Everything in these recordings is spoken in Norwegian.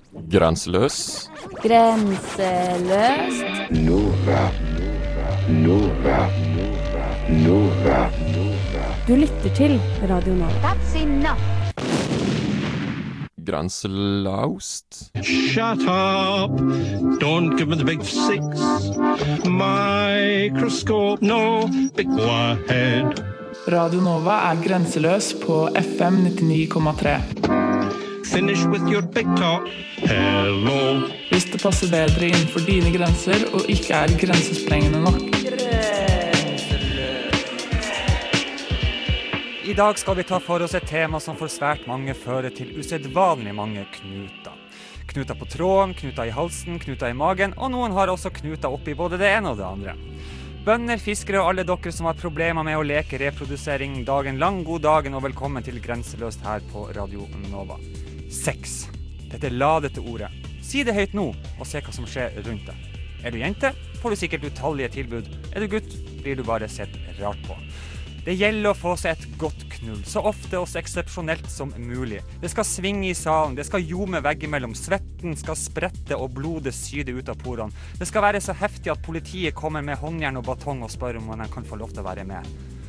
Grenseløs. Grenseløst. Nova. Du lytter til Radio Nova. That's enough. Grenselaust. Shut up! Don't give me the big six. Microscope, no, big go ahead. Radio Nova grenseløs på FM 99,3. Finish with your big talk. Hello. Hvis det passer bedre innenfor dine grenser og ikke grensesprengende nok. I dag skal vi ta for oss et tema som for svært mange fører til usedvanlig mange knuter. Knuter på tråden, knuter i halsen, knuter i magen, og noen har også knuter oppi både det ene og det andre. Bønder, fiskere og alle dere som har problemer med å leke reprodusering dagen lang, god dagen og velkommen til Grenseløst her på Radio Nova. Sex. Dette ladete ordet. Si det høyt nå, og se hva som skjer rundt deg. Er du jente, får du sikkert utallige tilbud. Er du gutt, blir du bare sett rart på. Det gjelder å få seg et godt knull, så ofte og så eksepsjonelt som mulig. Det skal svinge i salen, det skal ljome veggimellom, svetten skal sprette og blodet syde ut av porene. Det skal være så heftig at politiet kommer med håndjern og batong og spør om man kan få lov til å være med.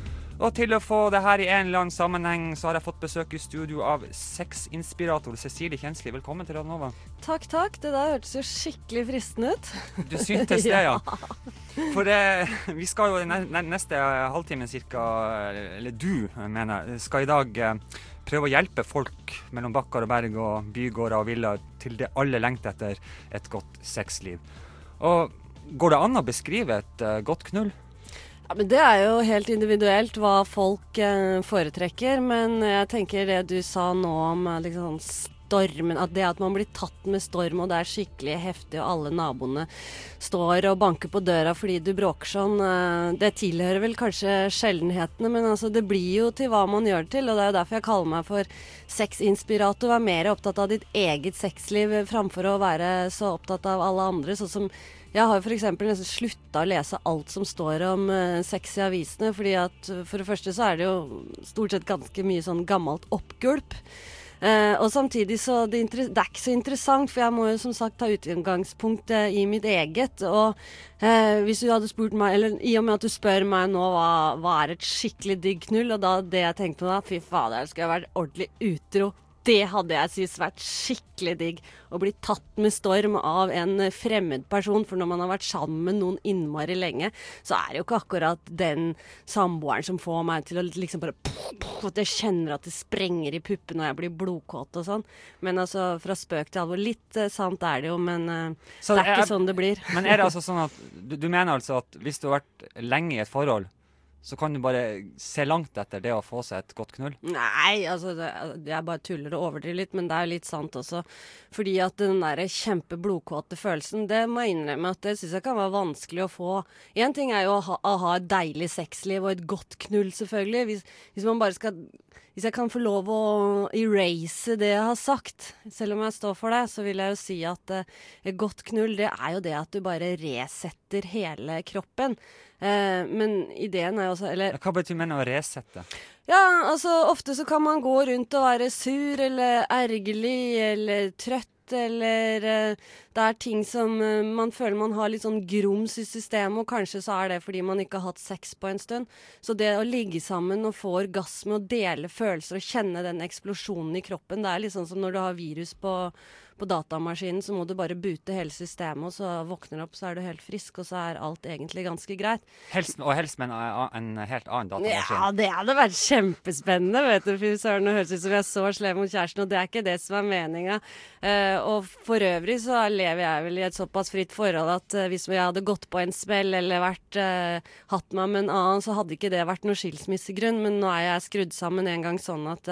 Og til å få det her i en eller annen sammenheng, så har jeg fått besøk i studio av sexinspirator Cecilie Kjensli. Velkommen til Radio Nova. Takk. Det der hørtes jo skikkelig fristende ut. Du syntes det, ja. For vi skal jo neste halvtime cirka, eller du mener, skal i dag prøve å hjelpe folk mellom bakker og berg og bygårder og villaer til det alle lengter etter et godt sexliv. Og går det an å beskrive et godt knull? Ja, men det jo helt individuelt hva folk foretrekker, men jeg tenker det du sa nå om liksom stormen, at det at man blir tatt med storm, og det skikkelig heftig, og alle naboene står og banker på døra fordi du bråker sånn, det tilhører vel kanskje sjeldenhetene, men altså det blir jo til hva man gjør det til, og det jo derfor jeg kaller meg for sexinspirator, være mer opptatt av ditt eget sexliv framfor å være så opptatt av alle andre, sånn som jeg har for eksempel nesten sluttet å lese alt som står om sex i avisene, fordi at for det første så det jo stort sett ganske mye sånn gammelt oppgulp. Og samtidig så det ikke så interessant, for jeg må jo som sagt ta utgangspunkt i mitt eget, og hvis du hadde spurt meg, eller i og med at du spør meg nå hva et skikkelig digg knull, og da det jeg tenkte på da, fy fader, skal jeg være ordentlig utro. Det hadde jeg synes vært skikkelig digg, å bli tatt med storm av en fremmed person, for når man har vært sammen med noen innmari lenge, så det jo ikke akkurat den samboeren som får meg til å liksom bare at jeg kjenner at det sprenger i puppen når jeg blir blodkåt og sånn. Men altså, fra spøk til alvor, litt sant det jo, men så det ikke sånn det blir. Men det altså sånn at, du mener altså at hvis du har vært lenge i et forhold, så kan du bare se langt etter det å få seg et godt knull? Nei, altså, jeg bare tuller og overdriver litt, men det jo litt sant også. Fordi at den der kjempeblodkåte følelsen, det må jeg innrømme at det synes jeg kan være vanskelig å få. En ting jo å ha et deilig sexliv og et godt knull, selvfølgelig. Hvis man bare skal... Hvis jeg kan få lov å erase det jeg har sagt, selv om jeg står for det, så vil jeg jo si at et godt knull, det jo det at du bare resetter hele kroppen. Men ideen jo også... Hva betyr du å resette? Ja, altså ofte så kan man gå rundt og være sur, eller ergerlig, eller trøtt, eller det ting som man føler man har litt sånn grums i systemet, og kanskje så det fordi man ikke har hatt sex på en stund. Så det å ligge sammen og få orgasme og dele følelser og kjenne den eksplosjonen i kroppen, det litt sånn som når du har virus på datamaskinen, så må du bare boote hele systemet, og så våkner du opp, så du helt frisk, og så alt egentlig ganske greit. Helst med en helt annen datamaskin. Ja, det hadde vært kjempespennende, vet du, for søren, det høres ut som jeg så slem mot kjæresten, og det ikke det som meningen. Og for øvrig så lever jeg vel i et såpass fritt forhold at hvis jeg hadde gått på en smell eller hatt meg med en annen, så hadde ikke det vært noe skilsmissegrunn, men nå jeg skrudd sammen en gang sånn at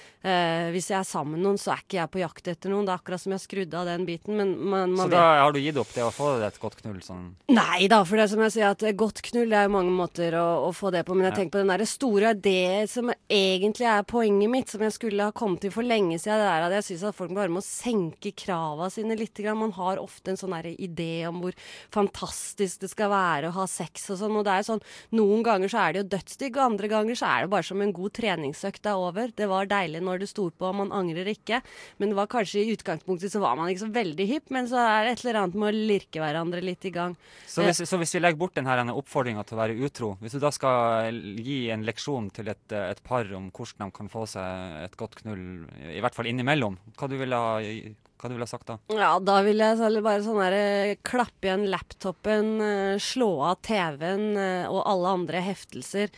hvis jeg sammen med noen, så ikke jeg på jakt etter noen. Det akkurat som jeg skrudde av den biten, men man så vet. Da har du gitt opp det å få det et godt knull? Sånn. Nei da, for det som jeg sier, at godt knull det jo mange måter å få det på, men jeg tenker på den der store, det som egentlig poenget mitt, som jeg skulle ha kommet til for lenge siden, det at jeg synes at folk bare må senke kravene sine litt grann. Man har ofte en sånn der idé om hvor fantastisk det skal være å ha sex og sånn, og det sånn, noen ganger så det jo dødsdigg, og andre ganger så det bare som en god treningsøkt over. Det var deilig når det stod på, og man angrer ikke, men det var kanskje i utgangspunktet plutselig så var man ikke så veldig hypp, men så er det et eller annet med å lirke hverandre litt i gang. Så hvis vi legger bort denne oppfordringen til å være utro, hvis du da skal gi en leksjon til et par om hvordan de kan få seg et godt knull, i hvert fall innimellom, hva du ville ha sagt da? Ja, da vil jeg bare sånn der klappe igjen laptopen, slå av TV-en og alle andre heftelser.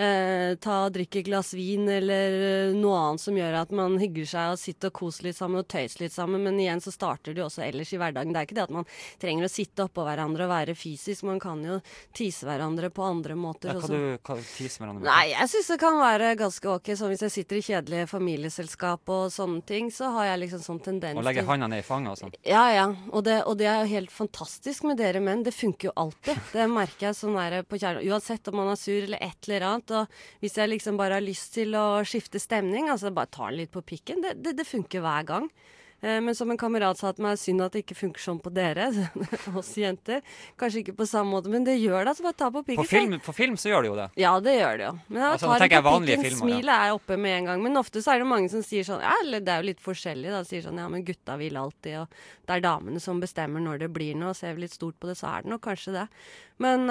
Drikke et glass vin eller noe annet som gjør at man hygger seg og sitter og koser litt sammen og tøyser litt sammen. Men igjen så starter det jo også ellers i hverdagen. Det er ikke det at man trenger å sitte oppå hverandre og være fysisk. Man kan jo tise hverandre på andre måter. Hva tise hverandre med? Nei, jeg synes det kan være ganske ok. Så hvis jeg sitter i kjedelige familieselskap og sånne ting, så har jeg liksom sånn tendens til å ned i fanget og sånn. Ja. Og det er jo helt fantastisk med dere menn. Det funker jo alltid. Det merker jeg sånn der på kjærlighet. Uansett om man er sur eller et eller annet. Og hvis jeg liksom bare har lyst til å skifte stemning, altså bare ta den litt på pikken, det funker hver gang. Men som en kamerat sa til meg, synd at det ikke funker sånn på dere, oss jenter. Kanskje ikke på samme måte, men det gjør det. Altså bare ta på pikken. På film så gjør det jo det. Ja, det gjør det jo. Men da tar det på pikken, smilet er oppe med en gang. Men ofte så er det mange som sier sånn, ja, eller det er jo litt forskjellig da, sier sånn, ja, men gutta vil alltid, og det er damene som bestemmer når det blir noe, og ser vi litt stort på det, så er det nok kanskje det. Men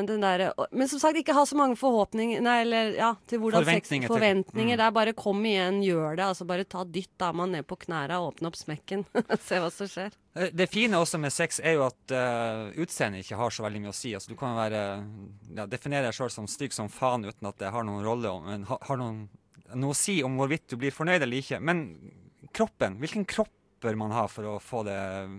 men som sagt, ikke ha så mange forhåpninger, til hvordan forventninger. Det er bare kom igjen, gjør det, altså bare ta dytt damen ned på knæra og åpne opp smekken. Se hva som skjer. Det fine også med sex er jo at utseendet ikke har så veldig mye å si. Altså, du kan definere deg selv som stygg som faen uten at det har noen rolle, men har noe å si om hvorvidt du blir fornøyd eller ikke. Men kroppen, hvilken kropp bør man ha for å få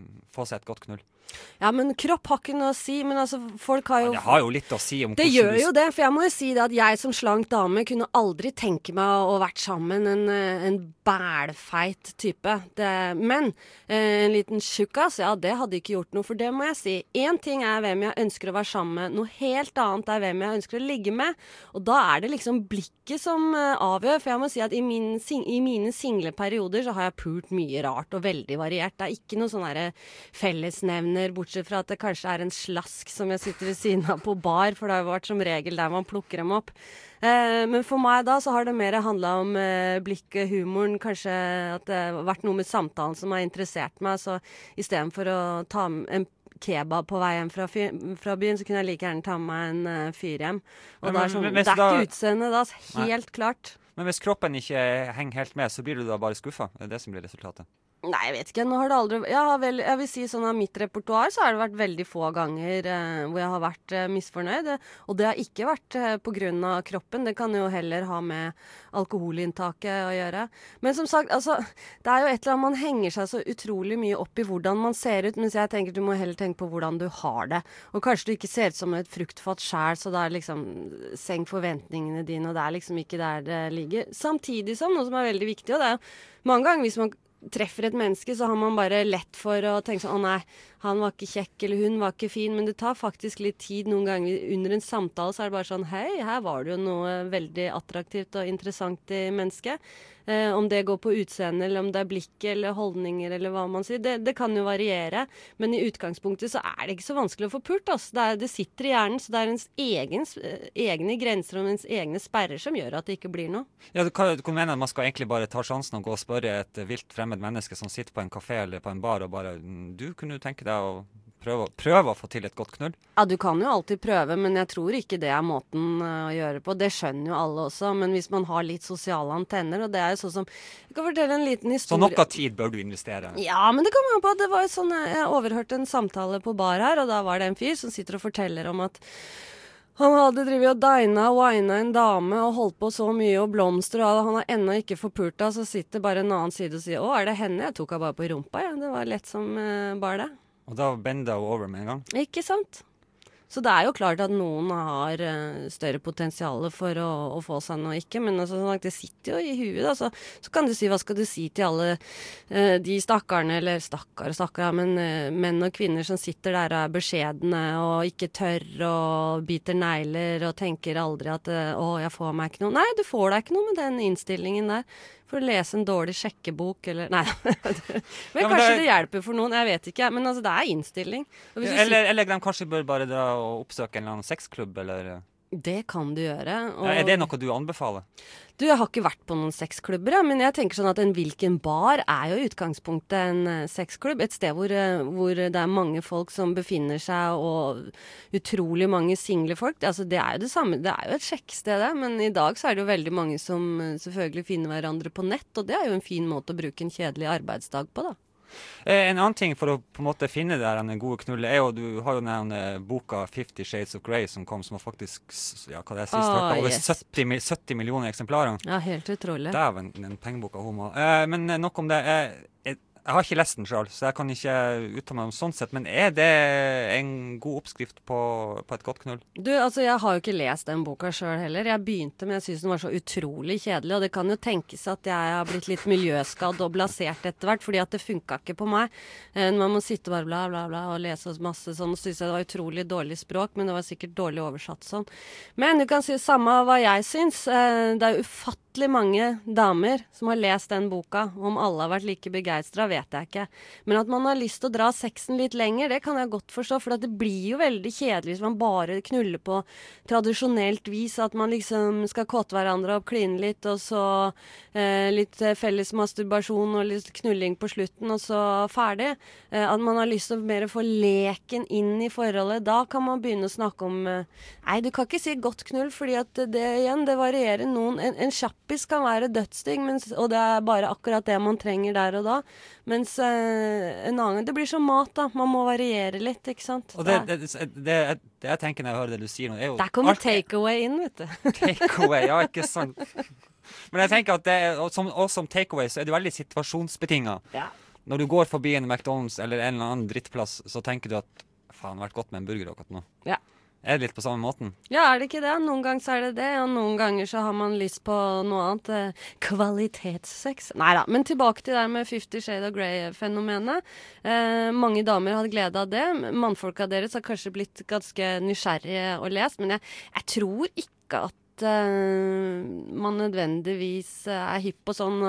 seg et godt knull? Ja, men kropp har ikke noe å si, men altså, folk har jo... Det har jo litt å si om det gjør jo det, for jeg må jo si det at jeg som slank dame kunne aldri tenke meg å vært sammen en bælfeit type. Men en liten tjukkas, ja, det hadde ikke gjort noe, for det må jeg si. En ting er hvem jeg ønsker å være sammen med, noe helt annet er hvem jeg ønsker å ligge med, og da er det liksom blikket som avgjør, for jeg må si at i mine single perioder så har jeg pult mye rart og veldig variert. Det er ikke noe sånn der fellesnevner, bortsett fra at det kanskje er en slask som jeg sitter ved siden av på bar, for det har jo vært som regel der man plukker dem opp. Men for meg da så har det mer handlet om blikket, humoren, kanskje at det har vært noe med samtalen som har interessert meg, så i stedet for å ta en kebab på vei hjem fra byen, så kunne jeg like gjerne ta med meg en fyr hjem. Og det er sånn, det er ikke utseende da, helt klart. Men hvis kroppen ikke henger helt med, så blir du da bare skuffet. Det er det som blir resultatet. Nei, jeg vet ikke. Nå har det aldri... jeg vil si sånn av mitt repertoar, så har det vært veldig få ganger hvor jeg har vært misfornøyd. Og det har ikke vært på grunn av kroppen. Det kan jo heller ha med alkoholinntaket å gjøre. Men som sagt, altså, det er jo et eller annet man henger seg så utrolig mye opp i hvordan man ser ut, mens jeg tenker du må heller tenke på hvordan du har det. Og kanskje du ikke ser ut som et fruktfatt skjær, så da er liksom senk forventningene dine, og det er liksom ikke der det ligger. Samtidig som noe som er veldig viktig, og det er jo mange ganger hvis man treffer et menneske, så har man bare lett for å tenke sånn, å nei, han var ikke kjekk, eller hun var ikke fin, men det tar faktisk litt tid noen ganger under en samtale, så er det bare sånn, hei, her var det jo noe veldig attraktivt og interessant i mennesket. Om det går på utseende, eller om det er blikket, eller holdninger, eller hva man sier, det kan jo variere, men i utgangspunktet så er det ikke så vanskelig å få pult, altså. Det sitter i hjernen, så det er ens egne grenser og ens egne sperrer som gjør at det ikke blir noe. Ja, du kan mene at man skal egentlig bare ta sjansen og gå og spørre et vilt fremmed menneske som sitter på en kafé eller på en bar og bare, du kunne tenke deg å prøve å få til et godt knull? Ja, du kan jo alltid prøve, men jeg tror ikke det er måten å gjøre på. Det skjønner jo alle også, men hvis man har litt sosiale antenner, og det er jo sånn som... Jeg kan fortelle en liten historie. Så noe tid bør du investere? Ja, men det kan man på. Det var jo sånn, jeg overhørte en samtale på bar her, og da var det en fyr som sitter og forteller om at han hadde drivet og dina og wina en dame og holdt på så mye og blomster, og han har ennå ikke forpult henne, så sitter bare en annen side og sier, å, er det henne? Jeg tok henne bare på rumpa, ja. Det var lett som bare det. Og da bender hun over med en gang? Ikke sant? Så det er jo klart at noen har større potensial for å få seg noe ikke, men altså, det sitter jo i huet. Altså. Så kan du si, hva skal du si til alle de stakkarene, eller stakkar, men menn og kvinner som sitter der og er beskjedne og ikke tør og biter negler og tenker aldri at å, jeg får meg ikke noe. Nei, du får deg ikke noe med den innstillingen der. For å lese en dårlig sjekkebok, eller... Nei, men kanskje det hjelper for noen, jeg vet ikke. Men altså, det er innstilling. Eller de kanskje bør bare dra og oppsøke en eller annen sexklubb, eller... Det kan du gjøre. Og Er det noe du anbefaler? Du, jeg har ikke vært på noen sexklubber, ja, men jeg tenker sånn at en hvilken bar er jo i utgangspunktet en sexklubb. Et sted hvor det er mange folk som befinner seg, og utrolig mange single folk. Altså, det er jo det samme, det er jo et sjekkested, det. Men i dag så er det jo veldig mange som selvfølgelig finner hverandre på nett, og det er jo en fin måte å bruke en kjedelig arbeidsdag på, da. En annen ting for å på en måte finne det her gode knullet er jo, du har jo den boka 50 Shades of Grey som kom, som har faktisk, ja, hva det er, startet over 70 millioner eksemplarer. Ja, helt utrolig. Dæven, den pengeboka hun må. Men nok om det. Jeg har ikke lest den selv, så jeg kan ikke uttale meg om sånn sett, men er det en god oppskrift på et godt knull? Du, altså jeg har jo ikke lest den boka selv heller. Jeg begynte, men jeg synes den var så utrolig kjedelig, og det kan jo tenkes at jeg har blitt litt miljøskadd og blasert etter hvert, fordi at det funket ikke på meg. Man må sitte bare bla bla bla og lese masse sånn, og synes jeg det var utrolig dårlig språk, men det var sikkert dårlig oversatt sånn. Men du kan si samme hva jeg synes. Det er ufattelig mange damer som har lest den boka. Om alle har vært like begeistret, vet jeg ikke. Men at man har lyst til å dra sexen litt lenger, det kan jeg godt forstå, for det blir jo veldig kjedelig hvis man bare knuller på tradisjonelt vis, at man liksom skal kåte hverandre opp, kline litt, og så litt felles masturbasjon og litt knulling på slutten, og så ferdig. At man har lyst til å mer få leken inn i forholdet, da kan man begynne å snakke om nei, du kan ikke si godt knull, fordi at det igjen, det varierer noen. En kjappis kan være dødsting, og det er bare akkurat det man trenger der og da. Mens en annen, det blir som mat da, man må variere litt, ikke sant? Og det jeg tenker når jeg hører det du sier nå, er jo... Der kommer takeaway inn, vet du. Takeaway, ja, ikke sant. Men jeg tenker at som takeaway så er det veldig situasjonsbetinget. Ja. Når du går forbi en McDonald's eller en eller annen drittplass, så tenker du at faen, det har vært godt med en burger akkurat nå. Ja. Er det litt på samme måten? Ja, er det ikke det? Noen ganger så er det det, og noen ganger så har man lyst på noe annet. Kvalitetssex. Neida, men tilbake til det med 50 Shades of Grey-fenomenet. Mange damer hadde glede av det. Mannfolka deres har kanskje blitt ganske nysgjerrige og lest, men jeg tror ikke at man nødvendigvis er hypp på sånn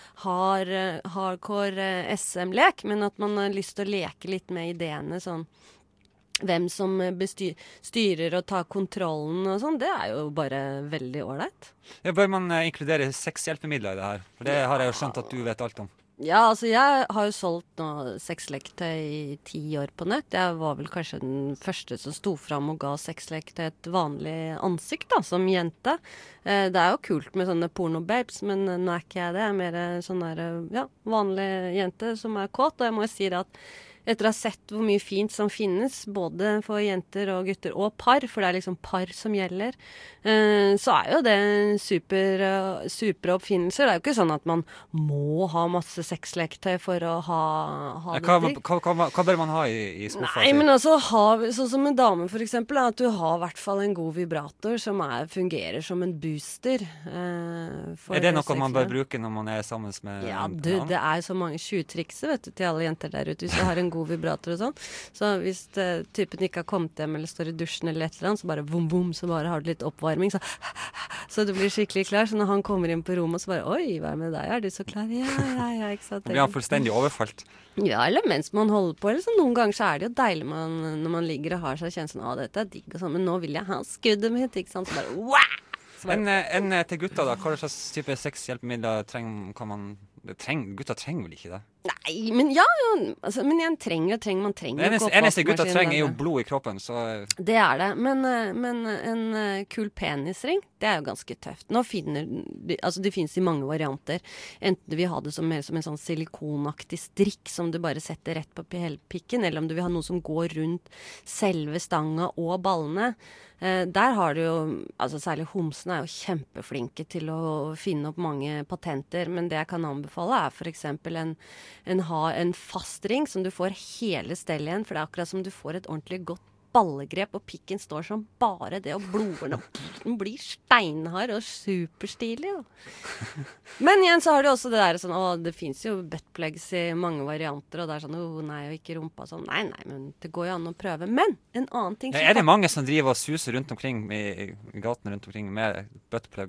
hardcore SM-lek, men at man har lyst til å leke litt med ideene sånn. Hvem som styrer og tar kontrollen og sånn, det er jo bare veldig ålreit. Ja, bør man inkludere sexhjelpemidler i det her? For det har jeg jo skjønt at du vet alt om. Ja, altså jeg har jo solgt nå sexleketøy i 10 år på nett. Jeg var vel kanskje den første som sto fram og ga sexleketøy et vanlig ansikt da, som jente. Det er jo kult med sånne pornobabes, men nå er ikke jeg det. Jeg er mer sånn der, ja, vanlig jente som er kåt, og jeg må jo si det at etter å ha sett hvor mye fint som finnes, både for jenter og gutter og par, for det er liksom par som gjelder, så er jo det en super oppfinnelse. Det er jo ikke sånn at man må ha masse sexleketøy for å ha det. Hva bør man ha i skuffa? Nei, men altså, sånn som en dame for eksempel, at du har i hvert fall en god vibrator som fungerer som en booster. Er det noe man bør bruke når man er sammen med ja, det er så mange 20-trikser, vet du, til alle jenter der ute, hvis du har en god vibrator og sånn. Så hvis typen ikke har kommet hjem eller står i dusjen eller et eller annet, så bare vom, vom, så bare har du litt oppvarming, så du blir skikkelig klar. Så når han kommer inn på rommet, så bare, oi, hva er med deg? Er du så klar? Ja, ikke sant? Blir han fullstendig overfalt? Ja, eller mens man holder på, eller så noen ganger så er det jo deilig når man ligger og har seg kjent sånn, dette er digg og sånn, men nå vil jeg ha skuddet mitt, ikke sant? Så bare, wow! En til gutta da, hva slags type sexhjelpemidler gutta trenger vel ikke det? Nei, men ja, altså, men jeg trenger man trenger. Eneste gutta trenger er jo blod i kroppen, så... Det er det, men en kul penisring, det er jo ganske tøft. Nå det finnes i mange varianter. Enten du vil ha det mer som en sånn silikonaktig strikk som du bare setter rett på pikken, eller om du vil ha noe som går rundt selve stanga og ballene. Der har du jo, altså særlig homsene er jo kjempeflinke til å finne opp mange patenter, men det jeg kan anbefale er for eksempel en fast ring som du får hele stellet igjen, for det er akkurat som du får et ordentlig godt ballegrep, og pikken står som bare det, og blodårene blir steinhard og superstilig. Men igjen så har du også det der sånn, det finnes jo buttplugs i mange varianter, og det er sånn, nei, og ikke rumpa sånn, nei, men det går jo an å prøve. Men en annen ting... Er det mange som driver og suser rundt omkring i gaten rundt omkring med buttplugs?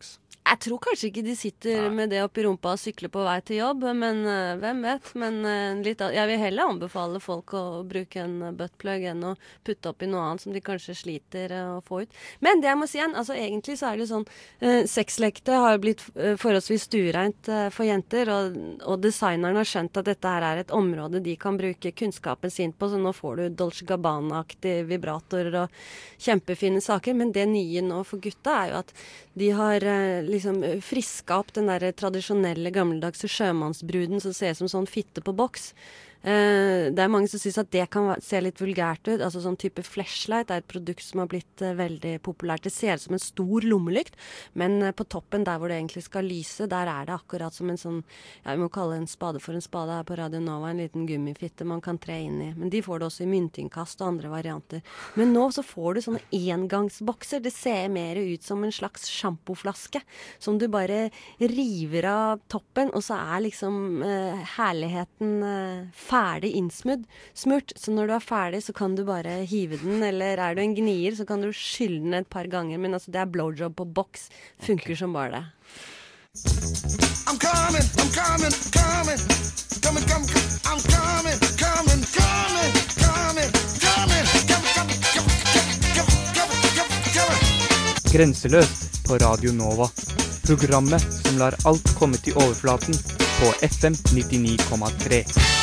Jeg tror kanskje ikke de sitter med det oppi rumpa og sykler på vei til jobb, men hvem vet. Men jeg vil heller anbefale folk å bruke en buttplug enn å putte opp i noe annet som de kanskje sliter å få ut. Men det jeg må si igjen, altså egentlig så er det sånn, sexlekte har jo blitt forholdsvis stuereint for jenter, og designeren har skjønt at dette her er et område de kan bruke kunnskapen sin på, så nå får du Dolce Gabbana-aktige vibratorer og kjempefine saker, men det nye nå for gutta er jo at de har liksom friska opp den der tradisjonelle gammeldagse sjømannsbruden som ser ut som sånn fitte på boks. Det er mange som synes at det kan se litt vulgært ut. Altså sånn type flashlight er et produkt som har blitt veldig populært. Det ser ut som en stor lommelykt, men på toppen der hvor det egentlig skal lyse, der er det akkurat som en sånn, vi må kalle en spade for en spade her på Radio Nova, en liten gummifitte man kan tre inn i. Men de får det også i myntinnkast og andre varianter. Men nå så får du sånne engangsbokser. Det ser mer ut som en slags sjampoflaske som du bare river av toppen, og så er liksom herligheten ferdig smurt, så når du er ferdig så kan du bare hive den, eller er du en gnier så kan du skylle den et par ganger, men altså det er blowjob på boks, funker som bare det. I'm coming, I'm coming, coming, coming, coming, I'm coming, coming, coming, coming, coming. Grenseløst på Radio Nova. Programmet som lar alt komme til overflaten på FM 99,3.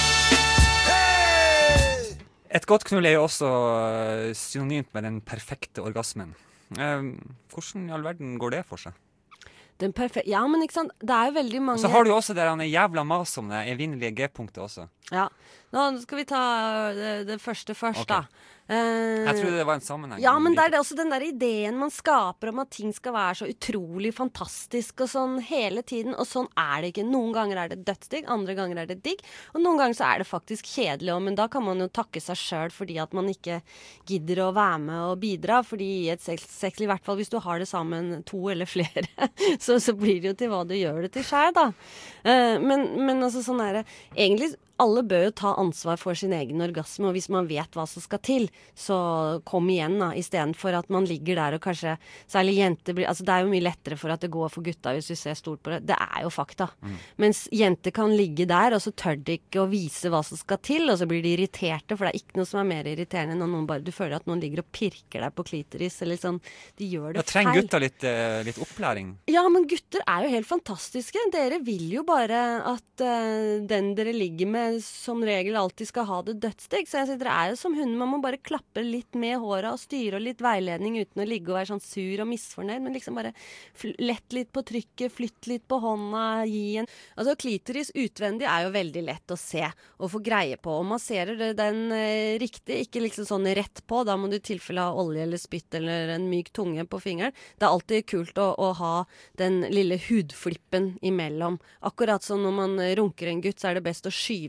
Et godt knull er jo også synonymt med den perfekte orgasmen. Hvordan i all verden går det for seg? Ja, men ikke sant, det er jo veldig mange... Så har du jo også det jævla mas om det evinnelige G-punktet også. Ja, nå skal vi ta det første først da. Jeg trodde det var en sammenheng. Ja, men det er også den der ideen man skaper om at ting skal være så utrolig fantastisk og sånn hele tiden, og sånn er det ikke. Noen ganger er det dødsdigg, andre ganger er det digg, og noen ganger så er det faktisk kjedelig også, men da kan man jo takke seg selv fordi at man ikke gidder å være med og bidra, fordi i et sex, i hvert fall hvis du har det sammen 2 eller flere, så blir det jo til hva du gjør det til selv da. Men altså sånn er det, egentlig alle bør jo ta ansvar for sin egen orgasme, og hvis man vet hva som skal til, så kom igjen da, i stedet for at man ligger der og kanskje, særlig jenter blir, altså det er jo mye lettere for at det går for gutta hvis du ser stort på det, det er jo fakta. Mens jenter kan ligge der, og så tør de ikke å vise hva som skal til, og så blir de irriterte, for det er ikke noe som er mer irriterende enn når noen bare, du føler at noen ligger og pirker deg på klitoris, eller sånn, de gjør det feil. Trenger gutta litt opplæring? Ja, men gutter er jo helt fantastiske. Dere vil jo bare at den dere ligger med som regel alltid skal ha det dødsdigg. Så jeg sier, dere er jo som hunden, man må bare klappe litt med håret og styre og litt veiledning uten å ligge og være sånn sur og misfornøyd, men liksom bare lett litt på trykket, flytt litt på hånda, gi en... Altså klitoris utvendig er jo veldig lett å se og få greie på, og masserer den riktig, ikke liksom sånn rett på, da må du i tilfelle ha olje eller spytt eller en myk tunge på fingeren. Det er alltid kult å ha den lille hudflippen imellom. Akkurat som når man runker en gutt, så er det best å skyve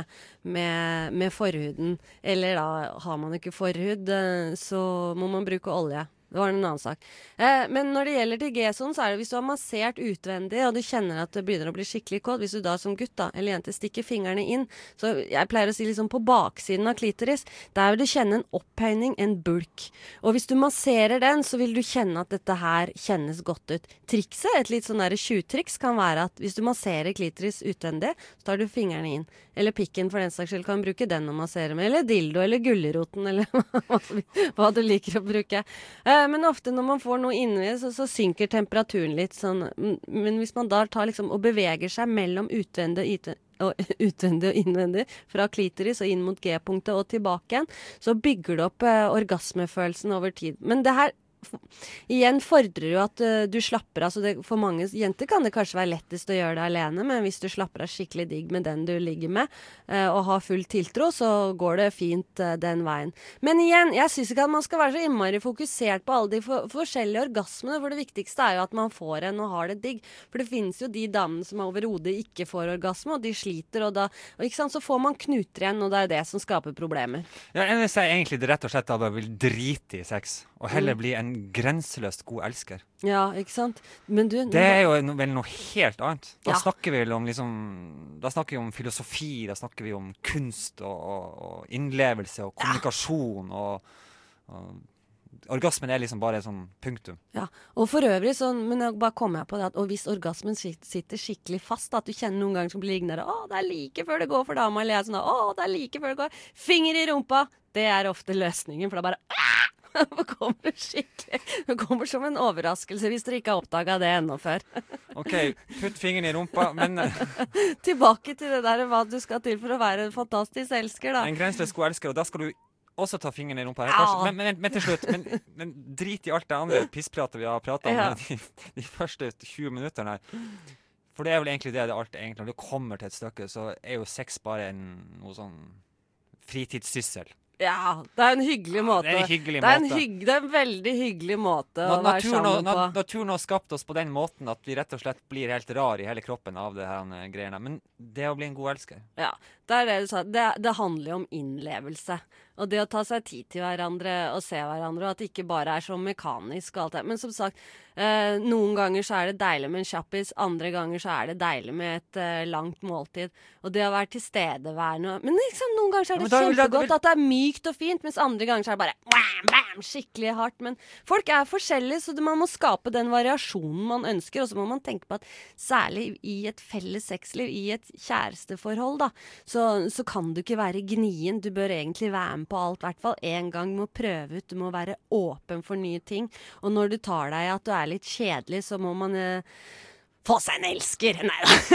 med forhuden, eller da har man ikke forhud, så må man bruke olje. Det var en annen sak. Men når det gjelder til G-sonen, så er det hvis du har massert utvendig, og du kjenner at det begynner å bli skikkelig kåt, hvis du da som gutt da, eller jente stikker fingrene inn, så jeg pleier å si liksom på baksiden av klitoris, der vil du kjenne en opphøyning, en bulk. Og hvis du masserer den, så vil du kjenne at dette her kjennes godt ut. Trikset, et litt sånn der tjuvtriks, kan være at hvis du masserer klitoris utvendig, så tar du fingrene inn. Eller pikken for den saks skyld kan bruke den å massere med, eller dildo, eller gulleroten, eller hva du liker å bruke. Men ofte når man får noe inni, så synker temperaturen litt sånn. Men hvis man da tar liksom og beveger seg mellom utvendig og innvendig, fra klitoris og inn mot G-punktet og tilbake igjen, så bygger det opp orgasmefølelsen over tid. Men det her igjen fordrer jo at du slapper av, så for mange jenter kan det kanskje være lettest å gjøre det alene, men hvis du slapper av skikkelig digg med den du ligger med, og har full tiltro, så går det fint den veien. Men igjen, jeg synes ikke at man skal være så innmari fokusert på alle de forskjellige orgasmene, for det viktigste er jo at man får en og har det digg, for det finnes jo de damene som overhodet ikke får orgasme, og de sliter, og ikke sant, så får man knuter igjen, og det er det som skaper problemer. Ja, jeg sier egentlig det rett og slett at jeg vil drite i sex, og heller bli en grenseløst god elsker. Ja, ikke sant? Men du... Det er jo vel noe helt annet. Da Ja. snakker vi vel om da snakker vi om filosofi, da snakker vi om kunst og innlevelse og kommunikasjon og Orgasmen liksom bare sånn punktum. Ja, og for øvrig sånn, men jeg bare kommer på det at, og hvis orgasmen sitter skikkelig fast, at du kjenner noen ganger som blir liggende der, det er like før det går for dama, eller jeg sånn, det er like før det går, finger i rumpa, det er ofte løsningen, for da bare, det kommer skikkelig, det kommer som en overraskelse hvis dere ikke har oppdaget det enda før. Ok, putt fingeren i rumpa, men Tilbake til det der, hva du skal til for å være en fantastisk elsker da. en grenseløs god elsker, og da skal du også ta fingeren i rumpa. Ja. Men til slutt, men drit i alt det andre pisspratet vi har pratet om Ja. de første 20 minutterne her. For det er vel egentlig det alt egentlig. Når du kommer til et stykke, så er jo sex bare noe sånn fritidssyssel. Ja, det er en hyggelig måte. Det er en hyggelig Det er måte. det er en veldig hyggelig måte å være sammen på. Naturen har skapt oss på den måten at vi rett og slett blir helt rar i hele kroppen av det her greiene. Men det å bli en god elsker. Ja, det er det du sa. Det handler jo om innlevelse. Og det å ta seg tid til hverandre og se hverandre, og at det ikke bare er så mekanisk og alt det. Men som sagt, noen ganger så er det deilig med en kjappis, andre ganger så er det deilig med et langt måltid. Og det å være tilstedeværende. Men liksom, noen ganger så er det kjempegodt at det er mykt og fint, mens andre ganger så er det bare wham, bam, skikkelig hardt. Men folk er forskjellige, så man må skape den variasjonen man ønsker. Og så må man tenke på at særlig i et felles sexliv, i et kjæresteforhold, da, så kan du ikke være gnien. Du bør egentlig være med på alt, i hvert fall en gang må prøve ut, du må være åpen for nye ting, og når du tar deg at du er litt kjedelig, så må man få seg en elsker. Neida.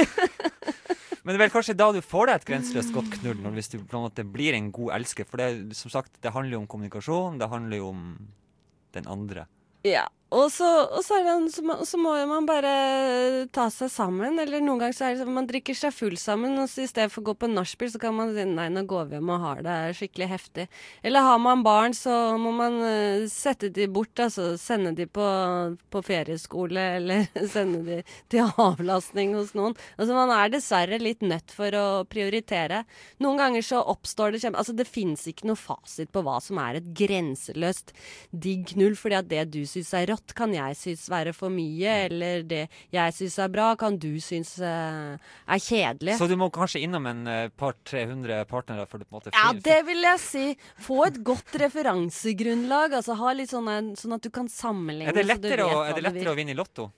Men det er vel kanskje da du får deg et grenseløst godt knull, hvis du på en måte blir en god elsker, for det, som sagt, det handler jo om kommunikasjon, det handler jo om den andre. Ja, og så må man bare ta seg sammen, eller noen ganger så er det sånn, man drikker seg full sammen, og så i stedet for å gå på nachspiel, så kan man si, nei, nå går vi hjem og har det skikkelig heftig. Eller har man barn, så må man sette de bort, altså sende de på ferieskole, eller sende de til avlastning hos noen. Altså man er dessverre litt nødt for å prioritere. Noen ganger så oppstår det altså det finnes ikke noe fasit på hva som er et grenseløst digg knull, fordi at det du synes er rått, kan jeg synes være for mye, eller det jeg synes er bra, kan du synes er kjedelig. Så du må kanskje innom en par 300 partnere for du på en måte... Ja, det vil jeg si. Få et godt referansegrunnlag, altså ha litt sånn at du kan sammenligne. Er det lettere å vinne i lotto?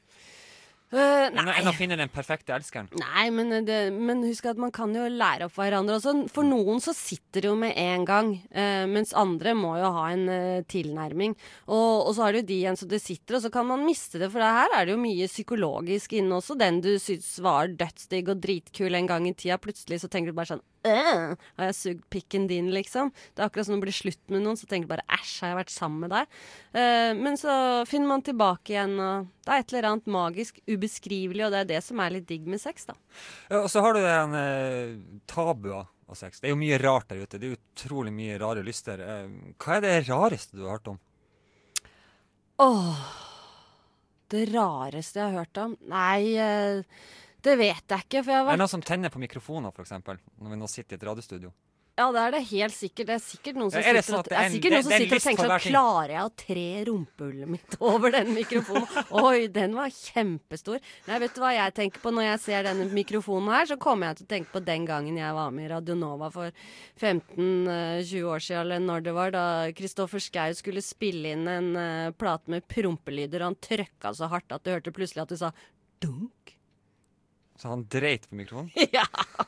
Enn å finne den perfekte elskeren? Nei, men husk at man kan jo lære opp hverandre også. For noen så sitter det jo med en gang, mens andre må jo ha en tilnærming. Og så har det jo de igjen så det sitter, og så kan man miste det, for her er det jo mye psykologisk inne også. Den du synes var dødsdigg og dritkul en gang i tida, plutselig så tenker du bare sånn, har jeg sugd pikken din, liksom? Det er akkurat som å bli slutt med noen, så tenker du bare, æsj, har jeg vært sammen med deg? Men så finner man tilbake igjen, og det er et eller annet magisk, ubeskrivelig, og det er det som er litt digg med sex, da. Ja, og så har du den tabuer av sex. Det er jo mye rart der ute. Det er jo utrolig mye rare lyster. Hva er det rareste du har hørt om? Det rareste jeg har hørt om? Nei, det vet jeg ikke, for jeg har Er det vært... noen som tenner på mikrofoner, for eksempel, når vi nå sitter i et radiostudio? Ja, det er det helt sikkert. Det er sikkert noen som Er det sitter sånn og, at det er en- sikkert noen som det er en sitter og list tenker for sånn, hver ting? klarer jeg å tre rumpehullet mitt over den mikrofonen? Oi, den var kjempestor. Nei, vet du hva jeg tenker på når jeg ser denne mikrofonen her? Så kommer jeg til å tenke på den gangen jeg var med i Radio Nova for 15-20 år siden, eller når det var, da Kristoffer Schau skulle spille inn en plate med prompelyder, og han trøkka så hardt at du hørte plutselig at du sa dunk. Så han dreit på mikrofonen? Ja.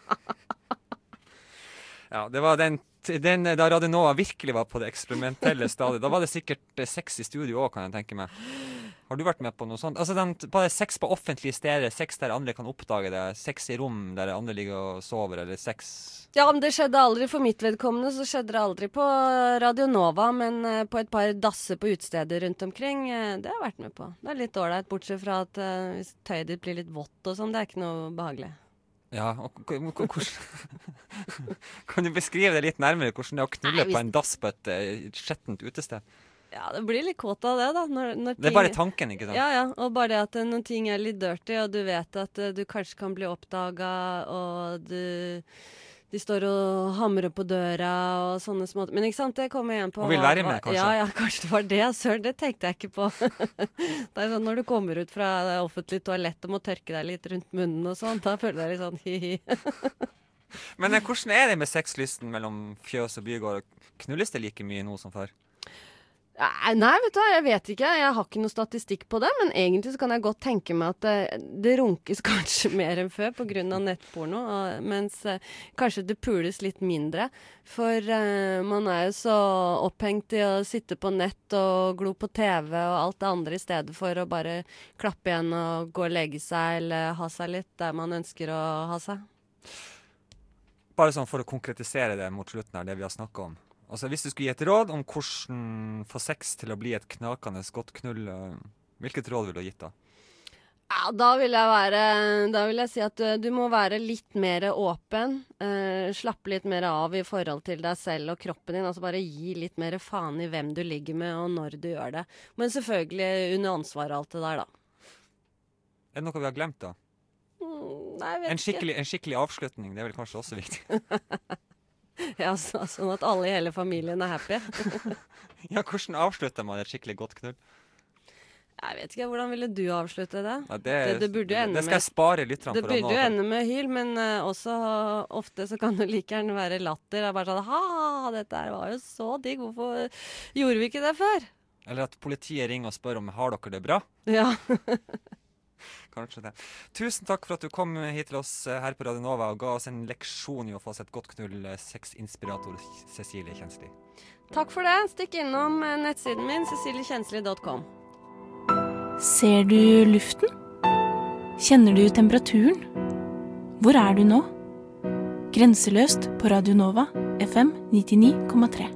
Ja, det var den da Radio Nova virkelig var på det eksperimentelle stadiet. Da var det sikkert sex i studio også, kan jeg tenke meg. Har du vært med på noe sånt? Altså, bare sex på offentlige steder, sex der andre kan oppdage det, sex i rom der andre ligger og sover, eller sex... Ja, men det skjedde aldri for mitt vedkommende, så skjedde det aldri på Radio Nova, men på et par dasser på utesteder rundt omkring, det har jeg vært med på. Det er litt ålreit, bortsett fra at hvis tøyet ditt blir litt vått og sånn, det er ikke noe behagelig. Ja, og hvordan... Kan du beskrive det litt nærmere, hvordan det er å knulle på en dass på et skjettent utested? Ja, det blir litt kåt av det da. Når ting... Det er bare tanken, ikke sant? Ja, og bare det at når ting er litt dirty, og du vet at du kanskje kan bli oppdaget, og de står og hamrer på døra og sånne små... Men ikke sant, det kommer igjen på... Og vil være med, kanskje? Ja, kanskje det var det. Søren, det tenkte jeg ikke på. Det er sånn, når du kommer ut fra det offentlige toalett og må tørke deg litt rundt munnen og sånn, da føler jeg litt sånn hi-hi. Men hvordan er det med sexlysten mellom Fjøs og Bygård? Knulles det like mye nå som før? Nei, vet du hva, jeg vet ikke. Jeg har ikke noe statistikk på det, men egentlig så kan jeg godt tenke meg at det runkes kanskje mer enn før på grunn av nettporno, mens kanskje det pules litt mindre. For man jo så opphengt i å sitte på nett og glo på TV og alt det andre i stedet for å bare klappe igjen og gå og legge seg eller ha seg litt der man ønsker å ha seg. Bare sånn for å konkretisere det mot slutten her, det vi har snakket om. Altså, hvis du skulle gi et råd om hvordan få sex til å bli et knakende godt knull, hvilket råd vil du ha gitt da? Ja, da vil jeg si at du må være litt mer åpen, slappe litt mer av i forhold til deg selv og kroppen din, altså bare gi litt mer faen i hvem du ligger med og når du gjør det. Men selvfølgelig under ansvar og alt det der da. Det noe vi har glemt da? Nei, jeg vet ikke. En skikkelig avslutning, det vel kanskje også viktig. Ja, sånn at alle i hele familien happy. Ja, hvordan avslutter man et skikkelig godt knull? Jeg vet ikke, hvordan ville du avslutte det? Ja, det burde jo ende det skal jeg spare lytterne det for å nå. Det burde jo ende med hyl, men også ofte så kan det like gjerne være latter. Det bare sånn, dette var jo så digg, hvorfor gjorde vi ikke det før? Eller at politiet ringer og spør om har dere det bra? Ja. Kanskje det. Tusen takk for at du kom hit til oss her på Radio Nova og ga oss en leksjon i å få seg et godt knull, sexinspirator Cecilie Kjensli. Takk for det. Stikk innom nettsiden min, ceciliekjensli.com. Ser du luften? Kjenner du temperaturen? Hvor du nå? Grenseløst på Radio Nova, FM 99,3.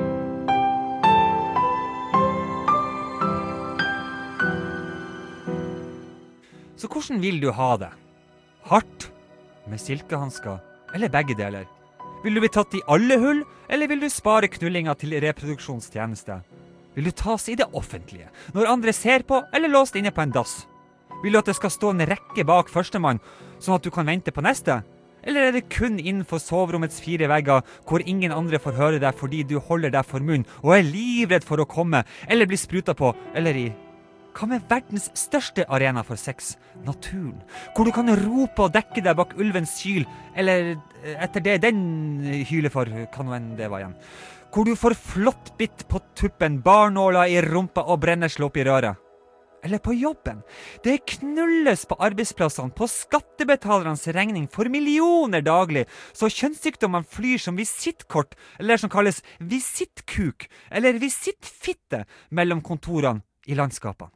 Så hvordan vil du ha det? Hardt? Med silkehansker? Eller begge deler? Vil du bli tatt i alle hull, eller vil du spare knullinga til reproduksjonstjeneste? Vil du tas i det offentlige, når andre ser på, eller låst inne på en dass? Vil du at det skal stå en rekke bak førstemann, sånn at du kan vente på neste? Eller det kun innenfor soverommets 4 vegger, hvor ingen andre får høre deg fordi du holder deg for munn, og livredd for å komme, eller bli spruta på, eller i... Hva med verdens største arena for sex? Naturen. Hvor du kan rope og dekke deg bak ulvens kyl, eller etter det den hyler for, kan jo enn det var igjen. Hvor du får flott bitt på tuppen, barnåla i rumpa og brennesle opp i røret. Eller på jobben. Det knulles på arbeidsplassene, på skattebetalernes regning for millioner daglig, så kjønnssykdommene flyr som visittkort, eller som kalles visittkuk, eller visittfitte mellom kontorene i landskapene.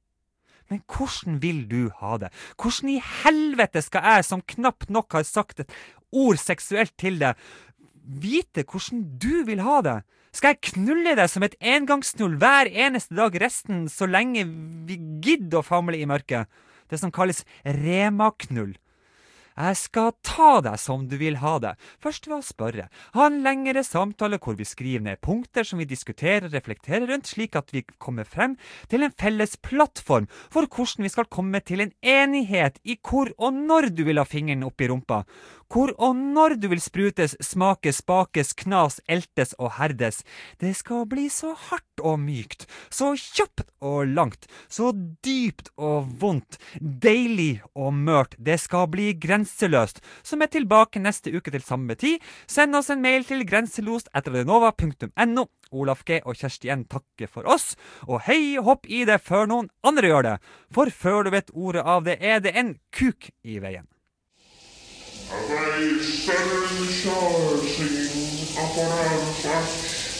Men hvordan vil du ha det? Hvordan i helvete skal jeg, som knapt nok har sagt et ord seksuelt til deg, vite hvordan du vil ha det? Skal jeg knulle deg som et engangsknull hver eneste dag resten, så lenge vi gidder å famle i mørket? Det som kalles remaknull. Jeg skal ta deg som du vil ha det. Først ved å spørre. Ha en lengre samtale hvor vi skriver ned punkter som vi diskuterer og reflekterer rundt, slik at vi kommer frem til en felles plattform for hvordan vi skal komme til en enighet i hvor og når du vil ha fingeren opp i rumpa. Hvor og når du vil sprutes, smakes, bakes, knas, eltes og herdes. Det skal bli så hardt og mykt, så kjapt og langt, så dypt og vondt, deilig og mørt. Det skal bli grenseløst, som tilbake neste uke til samme tid. Send oss en mail til grenselost@radionova.no. Olaf G. og Kjersti N. takker for oss, og hei hopp i det før noen andre gjør det. For før du vet ordet av det, det en kuk i veien. As I stutter in the shower, singing up on our back,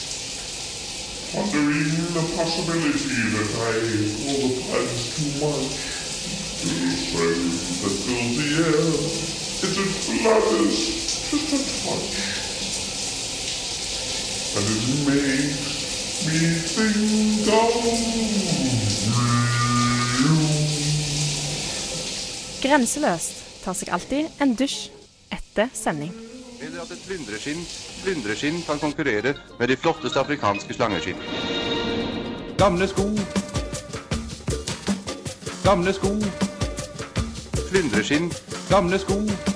pondering the possibility that I pull the plans too much. The friend that fills the air isn't flowers, just a touch. And it makes me think of you. Grenseløst tar seg alltid en dusj etter sending. Eller at et flyndreskinn kan konkurrere med de flotteste afrikanske slangeskinn. Gamle sko. Gamle sko. Flyndreskinn. Gamle sko.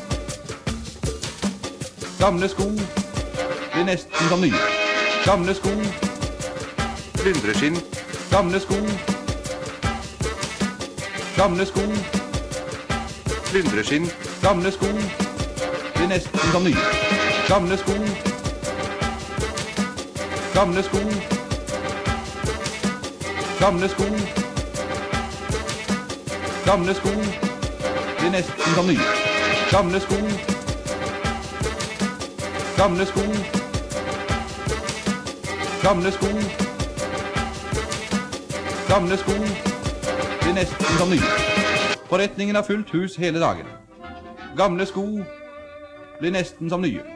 Gamle sko. Det er nesten som nye. Gamle sko. Flyndreskinn. Gamle sko. Gamle sko. Flyndreskinn. Gamle sko. Det er nesten som nye. Gamle sko. Gamle sko. Gamle sko. Gamle sko blir nesten som nye. Gamle sko. Gamle sko. Gamle sko. Gamle sko blir nesten som nye. Forretningen har fullt hus hele dagen. Gamle sko blir nesten som nye.